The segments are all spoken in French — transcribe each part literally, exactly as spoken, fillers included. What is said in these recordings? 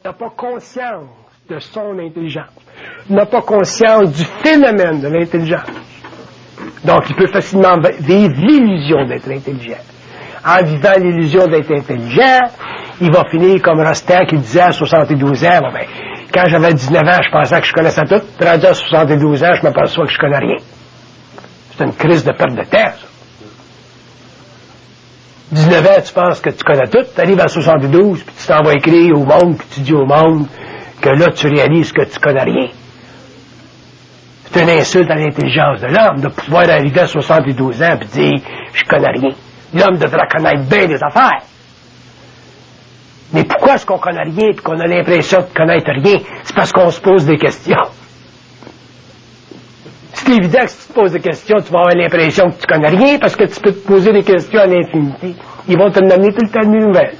n'a pas conscience de son intelligence, n'a pas conscience du phénomène de l'intelligence. Donc, il peut facilement vivre l'illusion d'être intelligent. En vivant l'illusion d'être intelligent, il va finir comme Rostand qui disait à soixante-douze ans, bon ben, quand j'avais dix-neuf ans, je pensais que je connaissais tout, rendu à soixante-douze ans, je m'aperçois que je connais rien. C'est une crise de perte de temps, ça. dix-neuf ans, tu penses que tu connais tout, tu arrives à soixante-douze, puis tu t'en vas écrire au monde, puis tu dis au monde que là, tu réalises que tu connais rien. C'est une insulte à l'intelligence de l'homme de pouvoir arriver à soixante-douze ans et dire « je connais rien ». L'homme devrait connaître bien des affaires. Mais pourquoi est-ce qu'on connaît rien et qu'on a l'impression de connaître rien? C'est parce qu'on se pose des questions. C'est évident que si tu te poses des questions, tu vas avoir l'impression que tu connais rien parce que tu peux te poser des questions à l'infinité. Ils vont te donner tout le temps de nouvelles.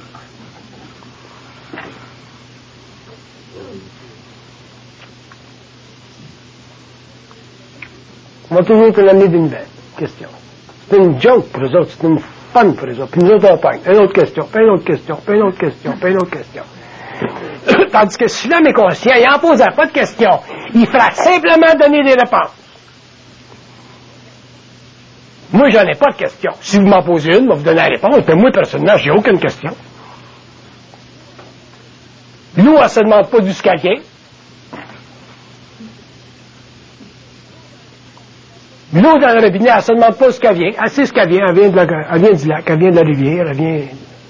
On va toujours te donner des nouvelles questions. C'est une joke pour eux autres, c'est une fun pour eux autres. Puis nous autres, on parle. Une autre question, puis une autre question, puis une autre question, puis une autre question. Tandis que si l'homme est conscient, il n'en posera pas de questions. Il fera simplement donner des réponses. Moi, j'en ai pas de questions. Si vous m'en posez une, je vais vous donner la réponse. Et moi, personnellement, j'ai aucune question. L'eau, elle ne se demande pas d'où ce qu'elle vient. L'eau dans le robinet, elle ne se demande pas ce qu'elle vient. Elle sait ce qu'elle vient. Elle vient, de la, elle vient du lac, elle vient de la rivière, elle vient...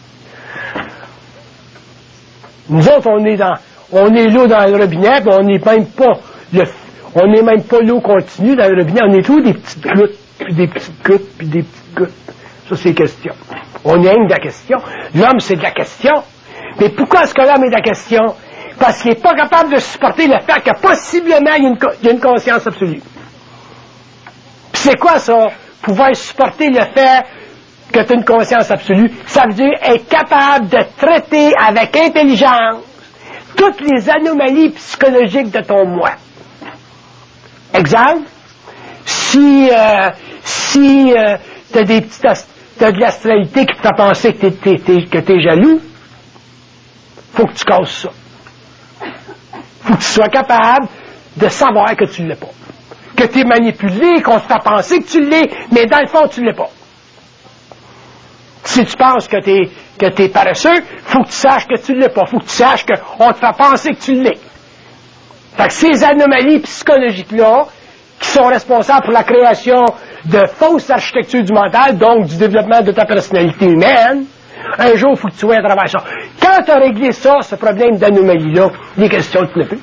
Nous autres, on est dans, on est l'eau dans le robinet, puis on n'est même pas, le, on n'est même pas l'eau continue dans le robinet. On est tous des petites gouttes, puis des petites gouttes, puis des petites gouttes. Ça, c'est question. On est rien de la question. L'homme, c'est de la question. Mais pourquoi est-ce que l'homme est de la question? Parce qu'il n'est pas capable de supporter le fait que possiblement il y a une, il y a une conscience absolue. C'est quoi ça? Pouvoir supporter le fait que tu as une conscience absolue, ça veut dire être capable de traiter avec intelligence toutes les anomalies psychologiques de ton moi. Exemple, si euh, si euh, tu as des petites t'as de l'astralité qui te fait penser que tu es, es jaloux, faut que tu casses ça. Faut que tu sois capable de savoir que tu ne l'es pas. Que tu es manipulé, qu'on te fait penser que tu l'es, mais dans le fond, tu ne l'es pas. Si tu penses que tu es que t'es paresseux, faut que tu saches que tu ne l'es pas. Faut que tu saches qu'on te fait penser que tu l'es. Fait que ces anomalies psychologiques-là, qui sont responsables pour la création de fausses architectures du mental, donc du développement de ta personnalité humaine, un jour, il faut que tu aies à travers ça. Quand tu as réglé ça, ce problème d'anomalie-là, les questions ne te le plus.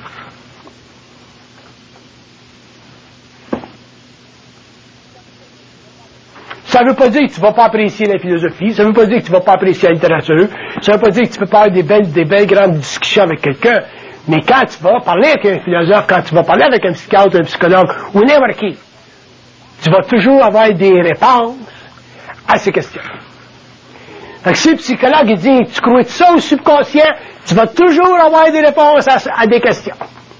Ça ne veut pas dire que tu ne vas pas apprécier la philosophie, ça ne veut pas dire que tu ne vas pas apprécier la littérature, ça ne veut pas dire que tu peux pas avoir des belles, des belles grandes discussions avec quelqu'un, mais quand tu vas parler avec un philosophe, quand tu vas parler avec un psychiatre, un psychologue, ou n'importe qui, tu vas toujours avoir des réponses à ces questions. Fait que si le psychologue il dit, tu crois ça au subconscient, tu vas toujours avoir des réponses à, à des questions.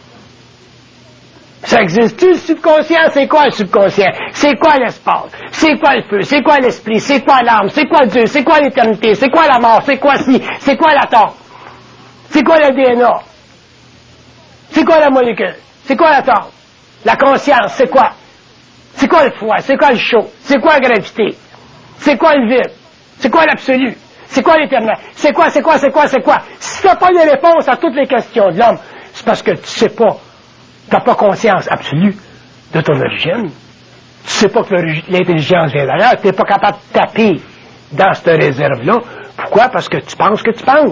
Ça existe-tu le subconscient? C'est quoi le subconscient? C'est quoi l'espace? C'est quoi le feu? C'est quoi l'esprit? C'est quoi l'âme? C'est quoi Dieu? C'est quoi l'éternité? C'est quoi la mort? C'est quoi ci? C'est quoi l'atome? C'est quoi le D N A? C'est quoi la molécule? C'est quoi l'atome? La conscience, c'est quoi? C'est quoi le froid? C'est quoi le chaud? C'est quoi la gravité? C'est quoi le vide? C'est quoi l'absolu? C'est quoi l'éternel? C'est quoi, c'est quoi, c'est quoi, c'est quoi? Si tu n'as pas les réponses à toutes les questions de l'homme, c'est parce que tu sais pas. Tu n'as pas conscience absolue de ton origine. Tu sais pas que l'intelligence vient d'ailleurs. Tu n'es pas capable de taper dans cette réserve-là. Pourquoi? Parce que tu penses que tu penses.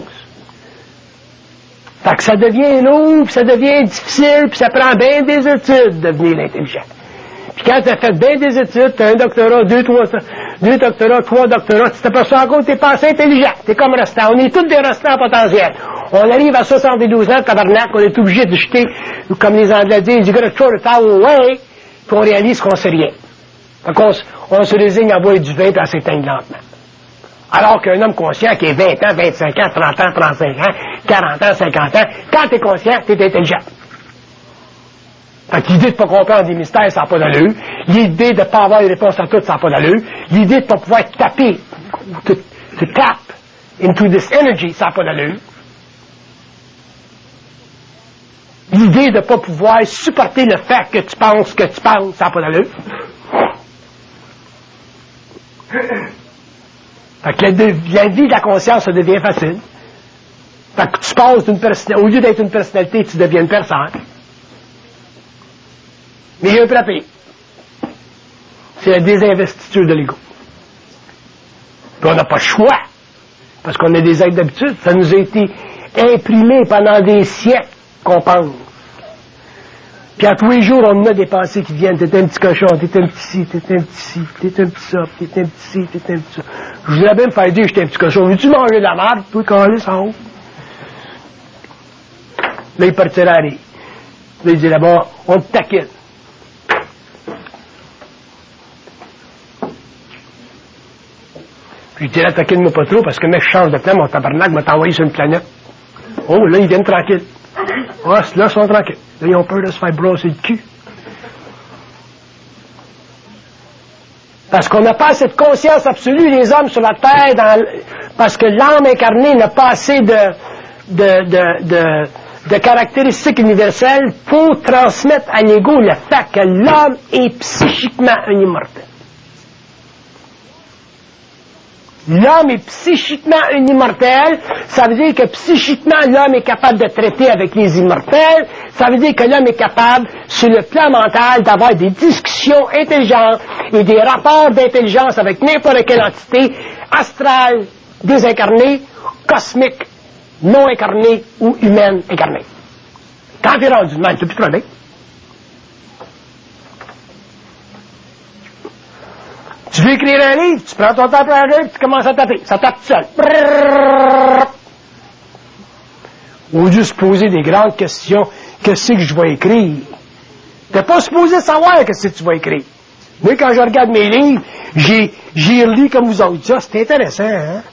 Fait que ça devient lourd, puis ça devient difficile, puis ça prend bien des études de devenir intelligent. Puis quand tu as fait bien des études, tu as un doctorat, deux, trois, deux doctorats, trois doctorats, tu t'aperçois encore que tu n'es pas assez intelligent. Tu es comme restant. On est tous des restants potentiels. On arrive à soixante-douze ans, tabarnak, on est obligé de jeter, comme les Anglais disent, you gotta throw the towel away, puis on réalise qu'on sait rien. Fait qu'on on se résigne à boire du vin et à s'éteindre lentement. Alors qu'un homme conscient qui est vingt ans, vingt-cinq ans, trente ans, trente-cinq ans, quarante ans, cinquante ans, quand tu es conscient, tu es intelligent. Fait que l'idée de ne pas comprendre des mystères, ça n'a pas d'allure. L'idée de ne pas avoir les réponses à tout, ça n'a pas d'allure. L'idée de ne pas pouvoir taper, to, to tap into this energy, ça n'a pas d'allure. L'idée de ne pas pouvoir supporter le fait que tu penses que tu penses, ça n'a pas d'allure. Fait que la, la vie de la conscience, ça devient facile. Fait que tu passes d'une personnalité, au lieu d'être une personnalité, tu deviens une personne. Mais il y a un frappé. C'est la désinvestiture de l'ego. Puis on n'a pas le choix. Parce qu'on a des actes d'habitude. Ça nous a été imprimé pendant des siècles qu'on pense. Puis à tous les jours, on a des pensées qui viennent. T'es un petit cochon, t'es un petit ci, t'es un petit ci, t'es un petit ça, t'es un petit ci, t'es un petit ça. Je voudrais bien me faire dire que j'étais un petit cochon. Veux-tu manger de la merde? Toi, câlisse en haut. Là, il partirait à rire. Là, il dit là-bas, on te taquine. Puis il dit là, taquine-moi pas trop, parce que mec, je change de plan, mon tabarnak m'a envoyé sur une planète. Oh, là, ils viennent tranquilles. Ah, là, ils sont tranquilles. Là, ils ont peur de se faire brosser le cul. Parce qu'on n'a pas assez de conscience absolue, les hommes sur la terre, dans, parce que l'âme incarnée n'a pas assez de, de, de, de, de caractéristiques universelles pour transmettre à l'ego le fait que l'homme est psychiquement un immortel. L'homme est psychiquement un immortel, ça veut dire que psychiquement l'homme est capable de traiter avec les immortels, ça veut dire que l'homme est capable, sur le plan mental, d'avoir des discussions intelligentes et des rapports d'intelligence avec n'importe quelle entité astrale, désincarnée, cosmique, non incarnée ou humaine incarnée. Quand tu es rendu de même, tu peux plus travailler. Tu veux écrire un livre, tu prends ton temps pour un livre, tu commences à taper. Ça tape tout seul. Au lieu de se poser des grandes questions, qu'est-ce que je vais écrire? Tu n'es pas supposé savoir qu'est-ce que tu vas écrire. Moi, quand je regarde mes livres, j'ai, j'ai relu comme vous autres. Ça, c'est intéressant, hein?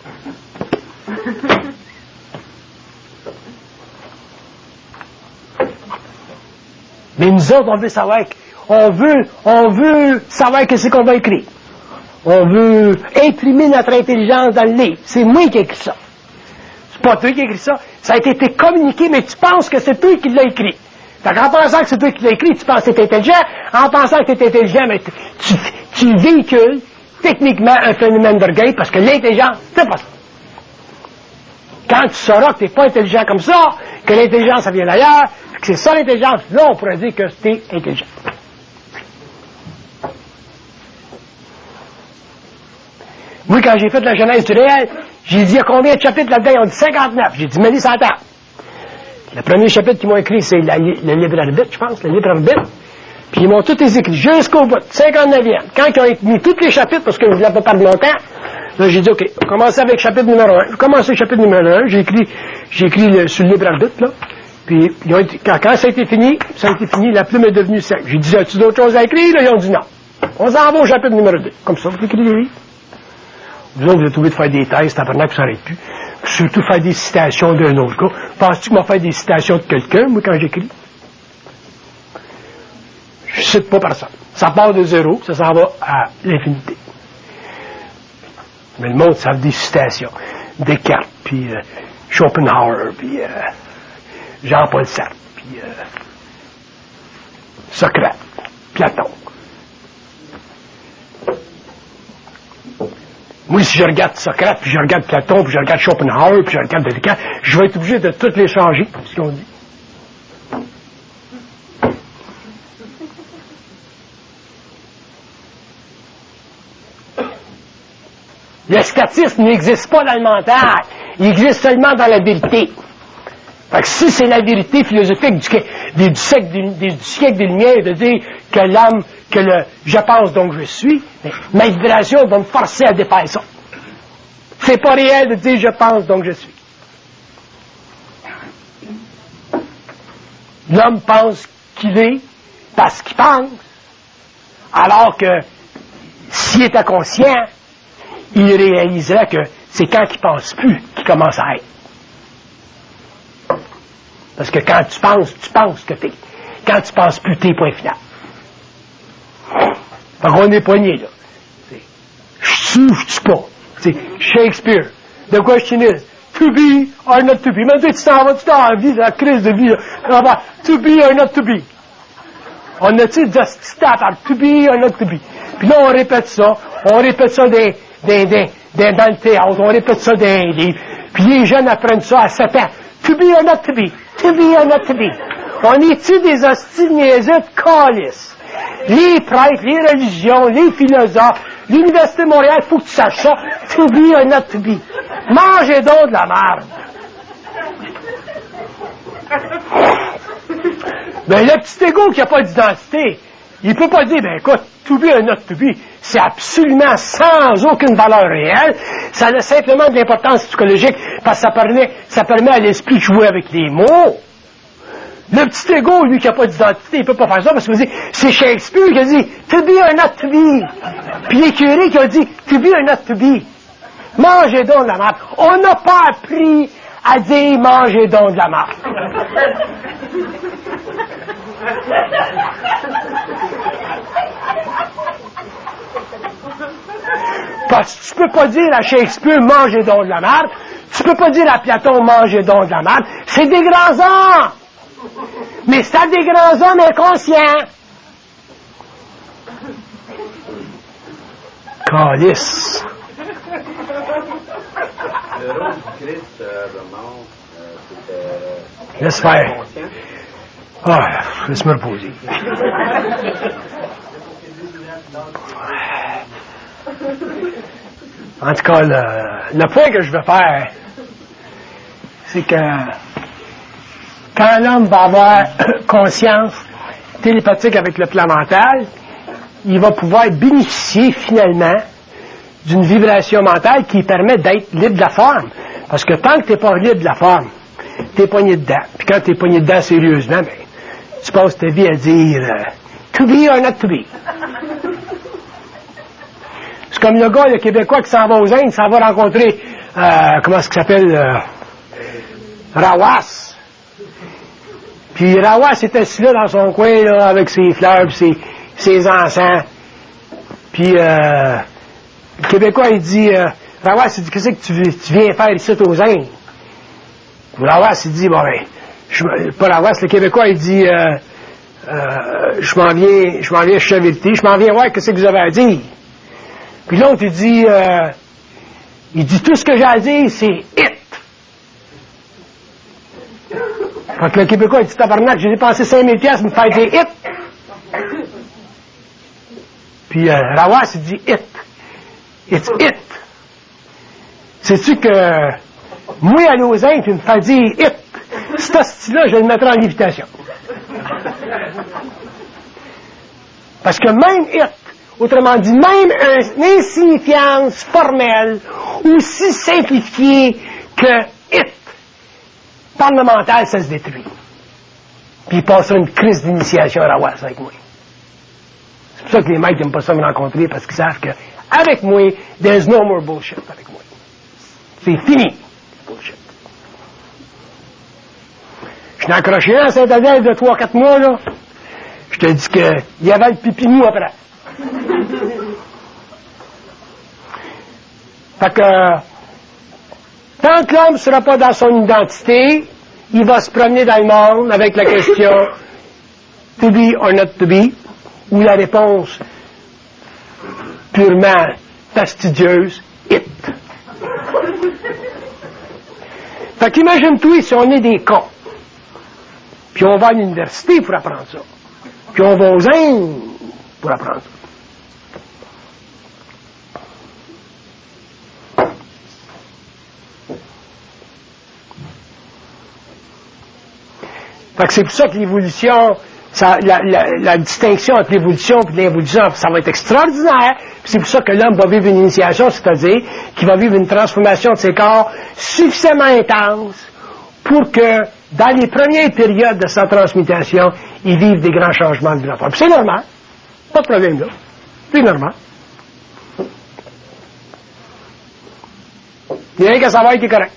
Mais nous autres, on veut savoir, on veut, on veut savoir qu'est-ce qu'on va écrire. On veut imprimer notre intelligence dans le livre. C'est moi qui ai écrit ça. C'est pas toi qui as écrit ça. Ça a été communiqué, mais tu penses que c'est toi qui l'as écrit. Fait qu'en pensant que c'est toi qui l'as écrit, tu penses que tu es intelligent. En pensant que tu es intelligent, mais tu, tu véhicules techniquement un phénomène d'orgueil parce que l'intelligence, c'est pas ça. Quand tu sauras que tu n'es pas intelligent comme ça, que l'intelligence, ça vient d'ailleurs, que c'est ça l'intelligence, là, on pourrait dire que tu es intelligent. Moi, quand j'ai fait la genèse du réel, j'ai dit, il y a combien de chapitres là-dedans? Ils ont dit cinquante-neuf. J'ai dit, mets-les sur la table. Le premier chapitre qu'ils m'ont écrit, c'est la, le libre arbitre, je pense, le libre arbitre. Puis ils m'ont tous les écrits, jusqu'au bout, cinquante-neuvième. Quand ils ont mis tous les chapitres, parce que je ne voulais pas perdre mon temps, là, j'ai dit, OK, on va commencer avec chapitre numéro un. J'ai commencé le chapitre numéro un, j'ai écrit, j'ai écrit le, sur le libre arbitre, là. Puis, ils ont été, quand, quand ça a été fini, ça a été fini, la plume est devenue sec. J'ai dit, as-tu d'autres choses à écrire? Là, ils ont dit non. On s'en va au chapitre numéro deux. Comme ça, vous écrivez les livres. Vous autres, vous êtes obligés de faire des thèses, tabarnak, que ça n'arrête plus. Puis surtout faire des citations d'un autre gars. Penses-tu que moi faire des citations de quelqu'un, moi, quand j'écris? Je cite pas personne. Ça part de zéro, ça s'en va à l'infinité. Mais le monde, ça fait des citations. Descartes, puis euh, Schopenhauer, puis euh, Jean-Paul Sartre, puis euh, Socrate, Platon. Moi, si je regarde Socrate, puis je regarde Platon, puis je regarde Schopenhauer, puis je regarde Descartes, je vais être obligé de toutes les changer, ce qu'on dit. Le statisme n'existe pas dans le mental, il existe seulement dans la vérité. Fait que si c'est la vérité philosophique du, du, du, siècle, du, du siècle des Lumières de dire que l'âme, que le je pense donc je suis, ma vibration va me forcer à défaire ça. C'est pas réel de dire je pense donc je suis. L'homme pense qu'il est parce qu'il pense, alors que s'il était conscient, il réaliserait que c'est quand il pense plus qu'il commence à être. Parce que quand tu penses, tu penses que t'es. Quand tu penses plus, t'es point final. Fait qu'on est poigné, là. Je tue, je tue pas. C'est Shakespeare. The question is, to be or not to be. Mais tu t'en vas, tu t'en vas, vie, la crise de vie, là, to be or not to be. On a-tu déjà stat à to be or not to be? Puis là, on répète ça. On répète ça des, des, des, des, dans le théâtre. On répète ça dans les livres. Puis les jeunes apprennent ça à sept ans. To be or not to be. To be or not to be. On est-tu des hosties niaiseux de calices? Les prêtres, les religions, les philosophes, l'Université de Montréal, il faut que tu saches ça. To be or not to be. Mangez donc de la merde. Ben, le petit égo qui n'a pas d'identité, il peut pas dire, ben écoute, to be or not to be, c'est absolument sans aucune valeur réelle. Ça a simplement de l'importance psychologique parce que ça permet, ça permet à l'esprit de jouer avec les mots. Le petit égo, lui, qui n'a pas d'identité, il peut pas faire ça parce que c'est Shakespeare qui a dit to be or not to be. Puis les curés qui ont dit to be or not to be. Mangez donc de la marde. On n'a pas appris à dire mangez donc de la marde. Parce que tu peux pas dire à Shakespeare mangez donc de la marde. Tu peux pas dire à Platon mangez donc de la marde. C'est des grands hommes. Mais c'est à des grands hommes inconscients. Calice. Le rôle du Christ euh, de mort, euh, c'était... Laisse faire. Ah, laisse me reposer. En tout cas, le, le point que je veux faire, c'est que quand l'homme va avoir conscience télépathique avec le plan mental, il va pouvoir bénéficier finalement d'une vibration mentale qui permet d'être libre de la forme. Parce que tant que tu n'es pas libre de la forme, tu es pogné dedans. Puis quand tu es pogné dedans sérieusement, ben, tu passes ta vie à dire euh, to be or not to be. C'est comme le gars, le Québécois qui s'en va aux Indes, il s'en va rencontrer, euh, comment est-ce qu'il s'appelle, euh, Rawas. Puis Rawas était assis là dans son coin, là, avec ses fleurs, puis ses, ses encens. Puis euh, le Québécois, il dit, euh, Rawas, il dit, qu'est-ce que tu, tu viens faire ici aux Indes? Puis Rawas, il dit, bon, ben, je, pas Rawas, le Québécois, il dit, euh, euh, je m'en viens, je m'en viens chercher la vérité, je m'en viens voir qu'est-ce que vous avez à dire. Puis l'autre, il dit, euh, il dit, tout ce que j'ai à dire, c'est it. Fait que le Québécois, il dit, tabarnak, j'ai dépensé cinq mille piastres pour me faire dire it. Puis euh, Rawas, il dit, it. It's it. Sais-tu que, moi, aller aux Indes, puis me faire dire it, cet style-là, je vais le mettre en lévitation. Parce que même it, autrement dit, même une insignifiance formelle, aussi simplifiée que it, par le mental, ça se détruit. Puis il passera une crise d'initiation à Rawas avec moi. C'est pour ça que les mecs n'aiment pas ça me rencontrer, parce qu'ils savent que, avec moi, there's no more bullshit avec moi. C'est fini, bullshit. Je suis accroché à Saint-Adèle de trois quatre mois, là. Je te dis qu'il y avait le pipi mou après. Fait que, tant que l'homme ne sera pas dans son identité, il va se promener dans le monde avec la question to be or not to be, ou la réponse purement fastidieuse, it. Fait qu'imagine-toi si on est des cons, puis on va à l'université pour apprendre ça, puis on va aux Indes pour apprendre ça. Fait que c'est pour ça que l'évolution, ça, la, la, la distinction entre l'évolution et l'involution, ça va être extraordinaire. C'est pour ça que l'homme va vivre une initiation, c'est-à-dire qu'il va vivre une transformation de ses corps suffisamment intense pour que, dans les premières périodes de sa transmutation, il vive des grands changements de la forme. C'est normal. Pas de problème là. C'est normal. Il n'y a rien qu'à savoir qui est correct.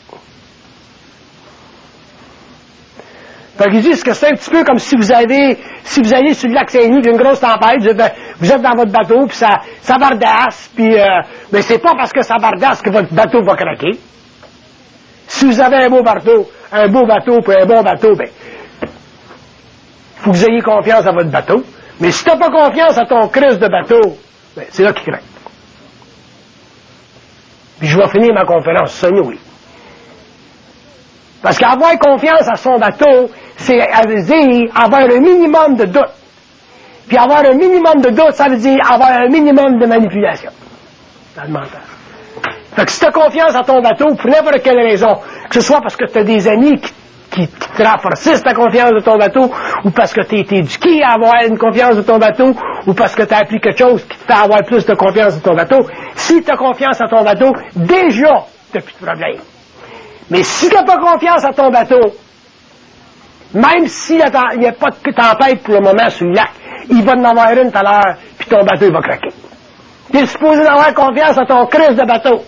Fait qu'il dit que c'est un petit peu comme si vous avez, si vous allez sur le lac Saint-Denis, puis une grosse tempête, vous êtes, vous êtes dans votre bateau, puis ça, ça bardasse, puis, euh, mais c'est pas parce que ça bardasse que votre bateau va craquer. Si vous avez un beau bateau, un beau bateau, puis un bon bateau, ben, faut que vous ayez confiance à votre bateau. Mais si t'as pas confiance à ton crise de bateau, ben, c'est là qu'il craint. Puis je vais finir ma conférence, ça, oui. Parce qu'avoir confiance à son bateau, c'est à dire avoir un minimum de doute. Puis avoir un minimum de doute, ça veut dire avoir un minimum de manipulation. Dans le mental. Fait que si tu as confiance à ton bateau, pour n'importe quelle raison, que ce soit parce que tu as des amis qui, qui, qui te renforcent ta confiance de ton bateau, ou parce que tu es éduqué à avoir une confiance de ton bateau, ou parce que tu as appris quelque chose qui te fait avoir plus de confiance de ton bateau, si tu as confiance à ton bateau, déjà, tu n'as plus de problème. Mais si tu n'as pas confiance à ton bateau, même s'il n'y a pas de tempête pour le moment sur le lac, il va en avoir une tout à l'heure, puis ton bateau il va craquer. Tu es supposé avoir confiance à ton crise de bateau.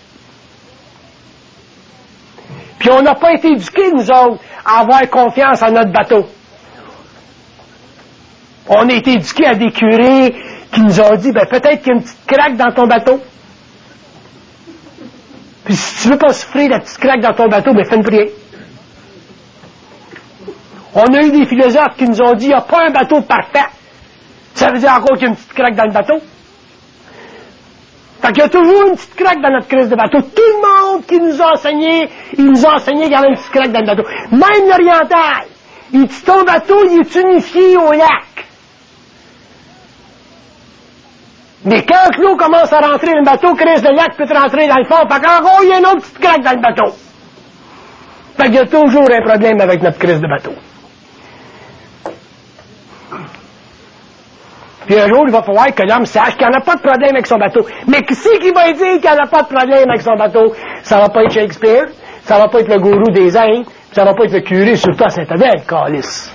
Puis on n'a pas été éduqués, nous autres, à avoir confiance à notre bateau. On a été éduqués à des curés qui nous ont dit, ben peut-être qu'il y a une petite craque dans ton bateau. Puis si tu veux pas souffrir la petite craque dans ton bateau, ben fais une prière. On a eu des philosophes qui nous ont dit, il n'y a pas un bateau parfait. Ça veut dire encore qu'il y a une petite craque dans le bateau. Fait qu'il y a toujours une petite craque dans notre crise de bateau. Tout le monde qui nous a enseigné, il nous a enseigné qu'il y avait une petite craque dans le bateau. Même l'oriental. Il dit, ton bateau, il est unifié au lac. Mais quand l'eau commence à rentrer dans le bateau, crise de lac peut rentrer dans le fond. Fait qu'encore, il y a une autre petite craque dans le bateau. Fait qu'il y a toujours un problème avec notre crise de bateau. Puis un jour, il va falloir que l'homme sache qu'il n'y en a pas de problème avec son bateau. Mais qui c'est qui va dire qu'il n'y en a pas de problème avec son bateau? Ça va pas être Shakespeare, ça va pas être le gourou des Indes, ça va pas être le curé, surtout à Saint-Adèle, calice.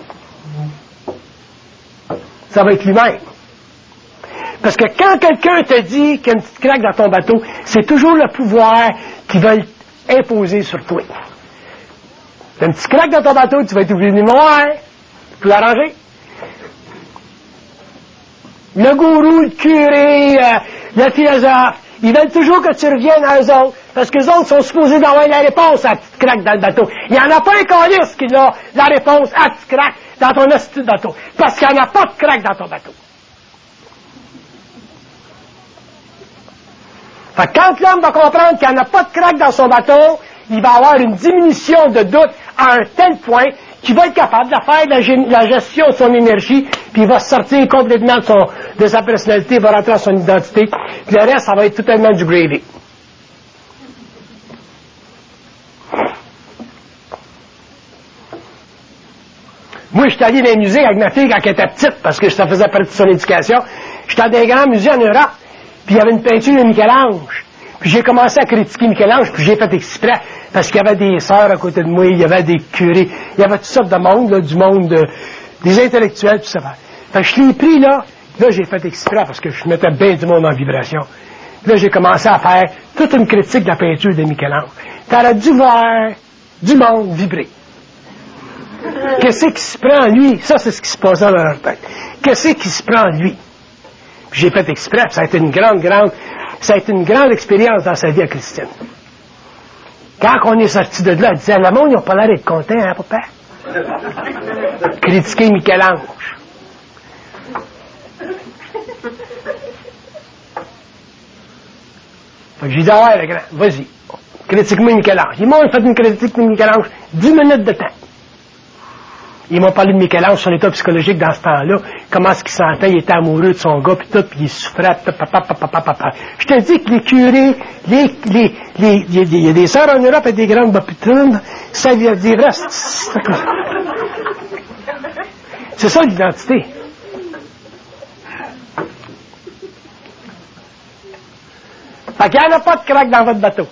Ça va être lui-même. Parce que quand quelqu'un te dit qu'il y a une petite craque dans ton bateau, c'est toujours le pouvoir qu'ils veulent imposer sur toi. T'as une petite craque dans ton bateau, tu vas être obligé de voir, tu peux l'arranger. Le gourou, le curé, euh, le philosophe, ils veulent toujours que tu reviennes à eux autres, parce qu'eux autres sont supposés d'avoir la réponse à la petite craque dans le bateau. Il n'y en a pas un calice qui a la réponse à la petite craque dans ton hostie de bateau, parce qu'il n'y en a pas de craque dans ton bateau. Fait que quand l'homme va comprendre qu'il n'y en a pas de craque dans son bateau, il va avoir une diminution de doute à un tel point qu'il va être capable de faire la, gé- la gestion de son énergie, puis il va sortir complètement de, son, de sa personnalité, il va rentrer dans son identité, puis le reste, ça va être totalement du gravy. Moi, je suis allé dans les musées avec ma fille quand elle était petite, parce que ça faisait partie de son éducation. J'étais dans des grands musées en Europe, puis il y avait une peinture de Michel-Ange. Puis j'ai commencé à critiquer Michel-Ange, puis j'ai fait exprès, parce qu'il y avait des sœurs à côté de moi, il y avait des curés, il y avait toutes sortes de monde, là, du monde, de, des intellectuels, tout ça. Fait que je l'ai pris, là, là j'ai fait exprès, parce que je mettais bien du monde en vibration. Là, j'ai commencé à faire toute une critique de la peinture de Michel-Ange. T'aurais dû voir du monde vibrer. Qu'est-ce qui se prend en lui? Ça, c'est ce qui se passait dans leur tête. Qu'est-ce qui se prend en lui? Puis j'ai fait exprès, puis ça a été une grande, grande, ça a été une grande expérience dans sa vie à Christine. Quand on est sorti de là, elle disait, le monde, ils n'ont pas l'air d'être contents, hein, papa? Critiquer Michel-Ange. Fait que j'ai dit, ah ouais, le grand, vas-y, critique-moi Michel-Ange. Ils m'ont fait une critique de Michel-Ange, dix minutes de temps. Ils m'ont parlé de Michel-Ange, son état psychologique dans ce temps-là, comment est-ce qu'il sentait, il était amoureux de son gars, puis tout, puis il souffrait, papa, papa, papa, papa. Je te dis que les curés, les, les, les, il y a des sœurs en Europe et des grandes baptines, ça vient dire, c'est ça l'identité. Fait qu'il n'y en a pas de craque dans votre bateau.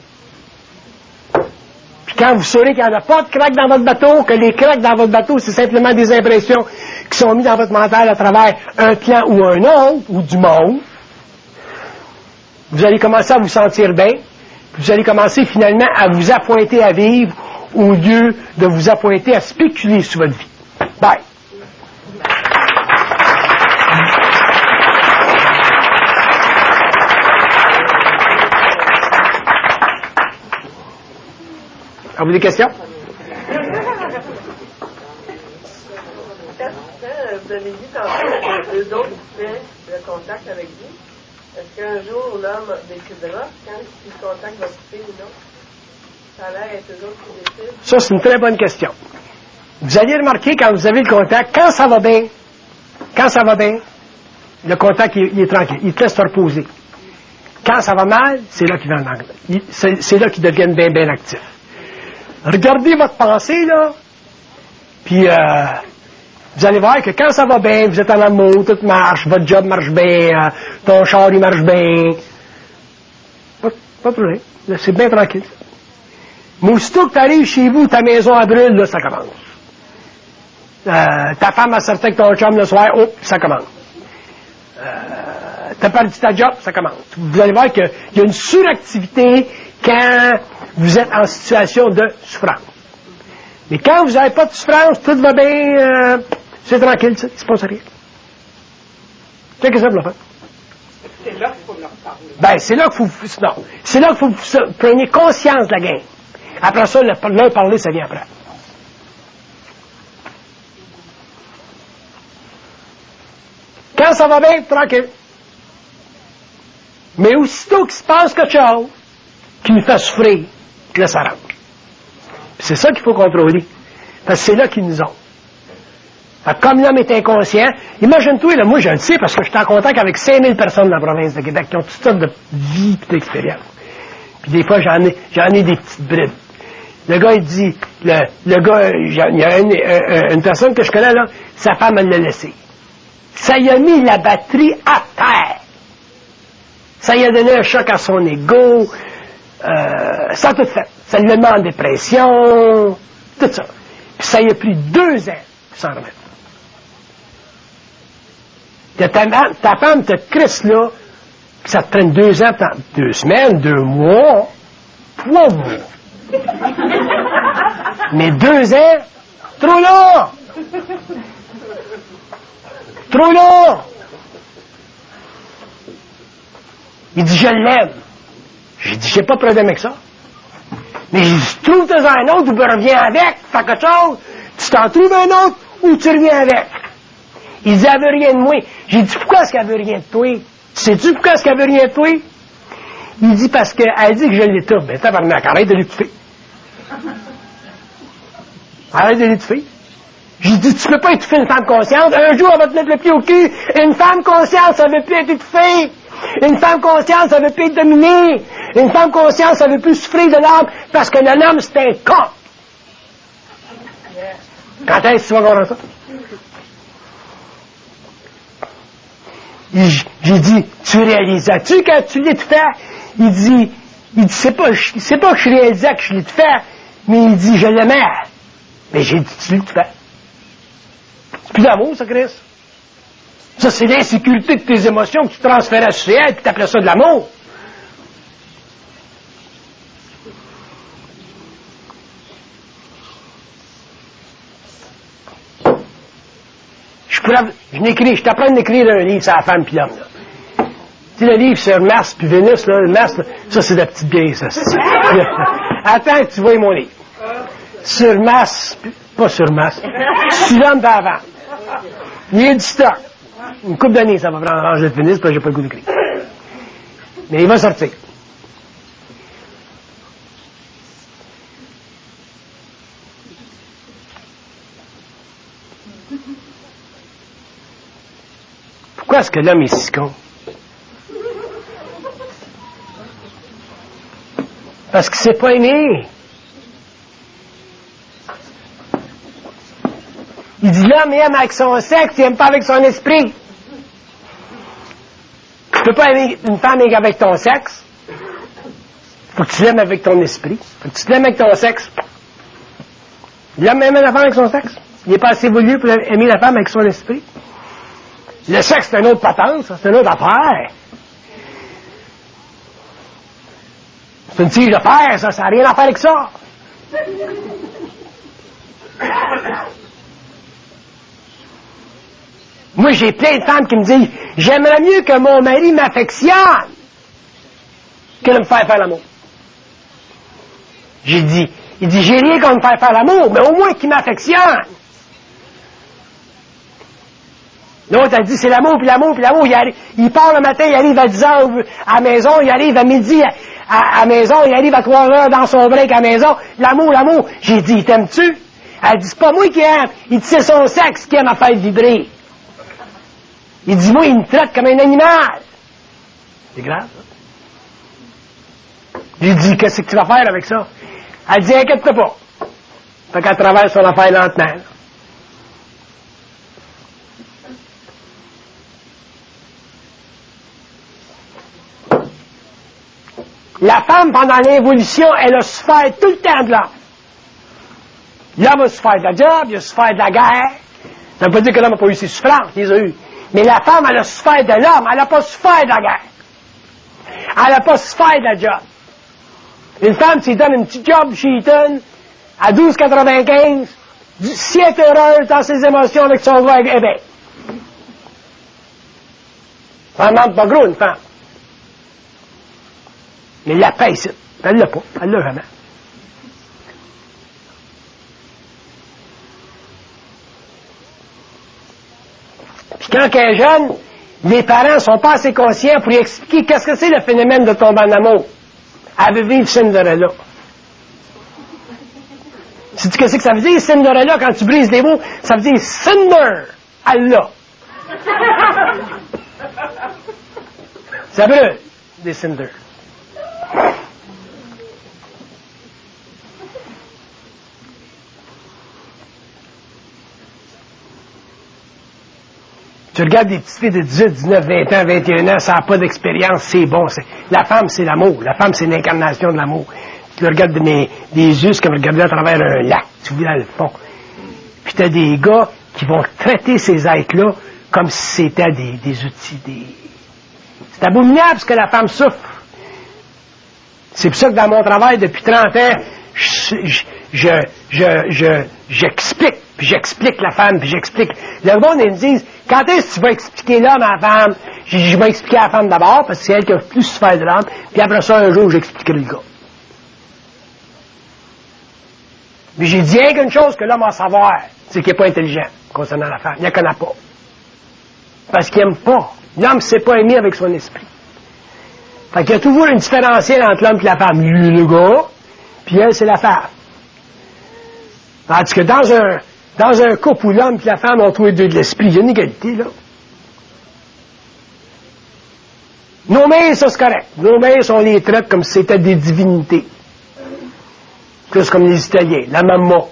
Puis quand vous saurez qu'il n'y en a pas de craque dans votre bateau, que les craques dans votre bateau, c'est simplement des impressions qui sont mises dans votre mental à travers un plan ou un autre, ou du monde, vous allez commencer à vous sentir bien, puis vous allez commencer finalement à vous appointer à vivre au lieu de vous appointer à spéculer sur votre vie. Bye. Avez-vous des questions? Quand vous avez dit tantôt que eux autres faisaient le contact avec vous, est-ce qu'un jour l'homme décidera quand le contact va couper ou non? Ça a l'air être eux autres qui décident. Ça, c'est une très bonne question. Vous allez remarquer quand vous avez le contact, quand ça va bien, quand ça va bien, le contact il, il est tranquille, il te laisse te reposer. Quand ça va mal, c'est là qu'il va en anglais. C'est, c'est là qu'ils deviennent bien, bien actifs. Regardez votre pensée, là, puis euh, vous allez voir que quand ça va bien, vous êtes en amour, tout marche, votre job marche bien, euh, ton char, il marche bien. Pas, pas de problème. Là, c'est bien tranquille. Mais aussitôt que tu arrives chez vous, ta maison à brûle, là, ça commence. Euh, ta femme a sorti avec ton chum le soir, oh, ça commence. Euh, t'as perdu ta job, ça commence. Vous allez voir qu'il y a une suractivité quand vous êtes en situation de souffrance. Mais quand vous n'avez pas de souffrance, tout va bien, euh, c'est tranquille, ça, il ne se passe rien. C'est que ça pour le faire. C'est là qu'il faut leur parler. Ben, c'est là qu'il faut, non, c'est là qu'il faut que vous preniez conscience de la game. Après ça, leur parler, ça vient après. Quand ça va bien, tranquille. Mais aussitôt qu'il se passe quelque chose qui nous fait souffrir, là, ça rentre. C'est ça qu'il faut contrôler. Parce que c'est là qu'ils nous ont. Fait que comme l'homme est inconscient, imagine-toi, là, moi je le sais parce que je suis en contact avec cinq mille personnes dans la province de Québec qui ont toutes sortes de vies et d'expériences. Puis des fois, j'en ai, j'en ai des petites brides. Le gars, il dit, le, le gars, il y a une, une, une personne que je connais, là, sa femme, elle l'a laissé. Ça y a mis la batterie à terre. Ça y a donné un choc à son ego. Euh, ça a tout fait. Ça lui a mis en dépression. Tout ça. Puis ça y a pris deux ans pour s'en remettre. Que ta, ta femme te crisse là, que ça te prenne deux ans, deux semaines, deux mois, trois mois. Mais deux ans, trop long! Trop long! Il dit, je l'aime. J'ai dit, j'ai pas de problème avec ça. Mais j'ai dit, trouve-toi un autre ou ben reviens avec, fais quelque chose. Tu t'en trouves un autre ou tu reviens avec. Il dit, elle veut rien de moi. J'ai dit, pourquoi est-ce qu'elle veut rien de toi? Sais-tu pourquoi est-ce qu'elle veut rien de toi? Il dit, parce qu'elle dit que je l'étouffe. Ben, tabarnak, arrête de l'étouffer. Arrête de l'étouffer. J'ai dit, tu peux pas étouffer une femme consciente. Un jour, elle va te mettre le pied au cul. Une femme consciente, ça veut plus être étouffée. Une femme consciente, ça veut plus être dominée. Une femme consciente, ça veut plus souffrir de l'homme parce que le homme, c'est un con. Quand est-ce que tu vas comprendre ça? J'ai dit, tu réalises-tu quand tu l'étouffais? Il dit, il dit, c'est pas, c'est pas que je réalisais que je l'étouffais, mais il dit, je l'aimais. Mais j'ai dit, tu l'étouffais. C'est plus d'amour, ça, Chris. Ça, c'est l'insécurité de tes émotions que tu transférais sur elle, puis t'appelais ça de l'amour. Je pourrais, je n'écris, je t'apprends d'écrire un livre sur la femme puis l'homme, là. Tu sais, le livre sur Mars puis Vénus, là, le Mars, là, ça, c'est de la petite vieille, ça. Attends que tu vois mon livre. Sur Mars, pas sur Mars, sur l'homme d'avant. Il y a du stock. Une couple d'années, ça va prendre avant que je le finisse, parce que j'ai pas le goût d'écrire. Mais il va sortir. Pourquoi est-ce que l'homme est si con? Parce qu'il s'est pas aimé. Il dit l'homme aime avec son sexe, il aime pas avec son esprit. Tu peux pas aimer une femme avec ton sexe. Faut que tu l'aimes avec ton esprit. Faut que tu l'aimes avec ton sexe. L'homme aime la femme avec son sexe. Il n'est pas assez voulu pour aimer la femme avec son esprit. Le sexe, c'est une autre patente, ça, c'est une autre affaire. C'est une tige de fer, ça, ça n'a rien à faire avec ça. Moi, j'ai plein de femmes qui me disent, j'aimerais mieux que mon mari m'affectionne que de me faire faire l'amour. J'ai dit, il dit, j'ai rien contre faire faire l'amour, mais au moins qu'il m'affectionne. L'autre a dit, c'est l'amour, puis l'amour, puis l'amour. Il, arrive, il part le matin, il arrive à dix heures à la maison, il arrive à midi à, à, à la maison, il arrive à trois heures dans son break à la maison. L'amour, l'amour. J'ai dit, t'aimes-tu? Elle dit, c'est pas moi qui aime. Il dit, c'est son sexe qui aime à faire vibrer. Il dit, moi, il me traite comme un animal. C'est grave, ça. J'ai dit, qu'est-ce que tu vas faire avec ça? Elle dit, inquiète-toi pas. Fait qu'elle traverse son affaire lentement. La femme, pendant l'évolution, elle a souffert tout le temps de l'homme. L'homme a souffert de la job, il a souffert de la guerre. Ça ne veut pas dire que l'homme n'a pas eu ses souffrances, il les a eues. Mais la femme, elle a souffert de l'homme, elle n'a pas souffert de la guerre. Elle n'a pas souffert de la job. Une femme, s'il donne une petite job chez Eaton, à douze quatre-vingt-quinze, si elle est heureuse dans ses émotions avec son doigt, eh bien, ça ne demande pas gros, une femme. Mais la paix, ici, elle l'a pas, elle l'a jamais. Puis quand elle est jeune, les parents ne sont pas assez conscients pour lui expliquer qu'est-ce que c'est le phénomène de tomber en amour. Elle veut vivre Cinderella. Sais-tu qu'est-ce que ça veut dire, Cinderella, quand tu brises les mots? Ça veut dire Cinder, Allah. Ça brûle, des cinders. Tu regardes des petites filles de dix-huit, dix-neuf, vingt ans, vingt et un ans, ça n'a pas d'expérience, c'est bon. C'est... La femme, c'est l'amour. La femme, c'est l'incarnation de l'amour. Tu regardes des, des yeux, c'est comme regarder à travers un lac. Tu vois dans le fond. Puis tu as des gars qui vont traiter ces êtres-là comme si c'était des, des outils. Des... C'est abominable ce que la femme souffre. C'est pour ça que dans mon travail, depuis trente ans, je, je, je, je, je, j'explique, puis j'explique la femme, puis j'explique. Le monde, ils me disent, quand est-ce que tu vas expliquer l'homme à la femme? Je, je vais expliquer à la femme d'abord, parce que c'est elle qui a plus souffert de l'homme, puis après ça, un jour, j'expliquerai le gars. Mais j'ai dit rien qu'une chose que l'homme a à savoir, c'est qu'il n'est pas intelligent concernant la femme. Il ne la connaît pas. Parce qu'il n'aime pas. L'homme ne s'est pas aimé avec son esprit. Fait qu'il y a toujours une différentielle entre l'homme et la femme. Lui, le gars, puis elle, c'est la femme. Tandis que dans un, dans un couple où l'homme et la femme ont tous les deux de l'esprit, il y a une égalité, là. Nos mères, ça, c'est correct. Nos mères, on les traite comme si c'était des divinités. Plus comme les Italiens, la maman.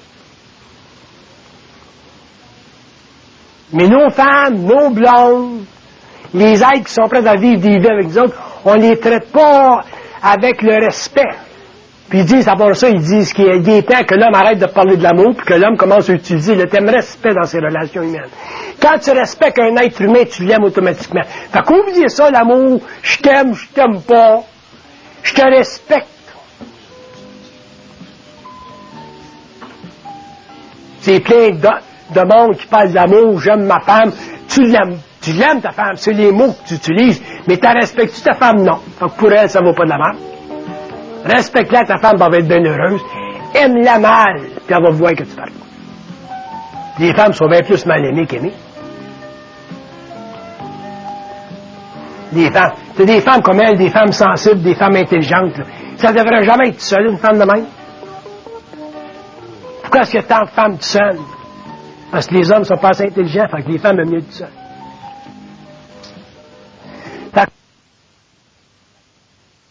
Mais nos femmes, nos blondes, les êtres qui sont prêts à vivre des vies avec nous autres, on ne les traite pas avec le respect. Puis ils disent, à part ça, ils disent qu'il est temps que l'homme arrête de parler de l'amour, puis que l'homme commence à utiliser le thème respect dans ses relations humaines. Quand tu respectes un être humain, tu l'aimes automatiquement. Fait qu'oubliez ça, l'amour, je t'aime, je t'aime pas, je te respecte. C'est plein de, de monde qui parle d'amour, j'aime ma femme, tu l'aimes. Tu l'aimes ta femme, c'est les mots que tu utilises, mais tu respectes-tu ta femme? Non. Donc pour elle, ça vaut pas de la merde. Respecte-la, ta femme, elle va être bien heureuse. Aime-la mal, puis elle va voir que tu parles. Les femmes sont bien plus mal aimées qu'aimées. Les femmes, t'as des femmes comme elle, des femmes sensibles, des femmes intelligentes, là. Ça devrait jamais être seule, une femme de même. Pourquoi est-ce qu'il y a tant de femmes tout seules? Parce que les hommes sont pas assez intelligents, fait que les femmes aiment mieux tout seules. Fait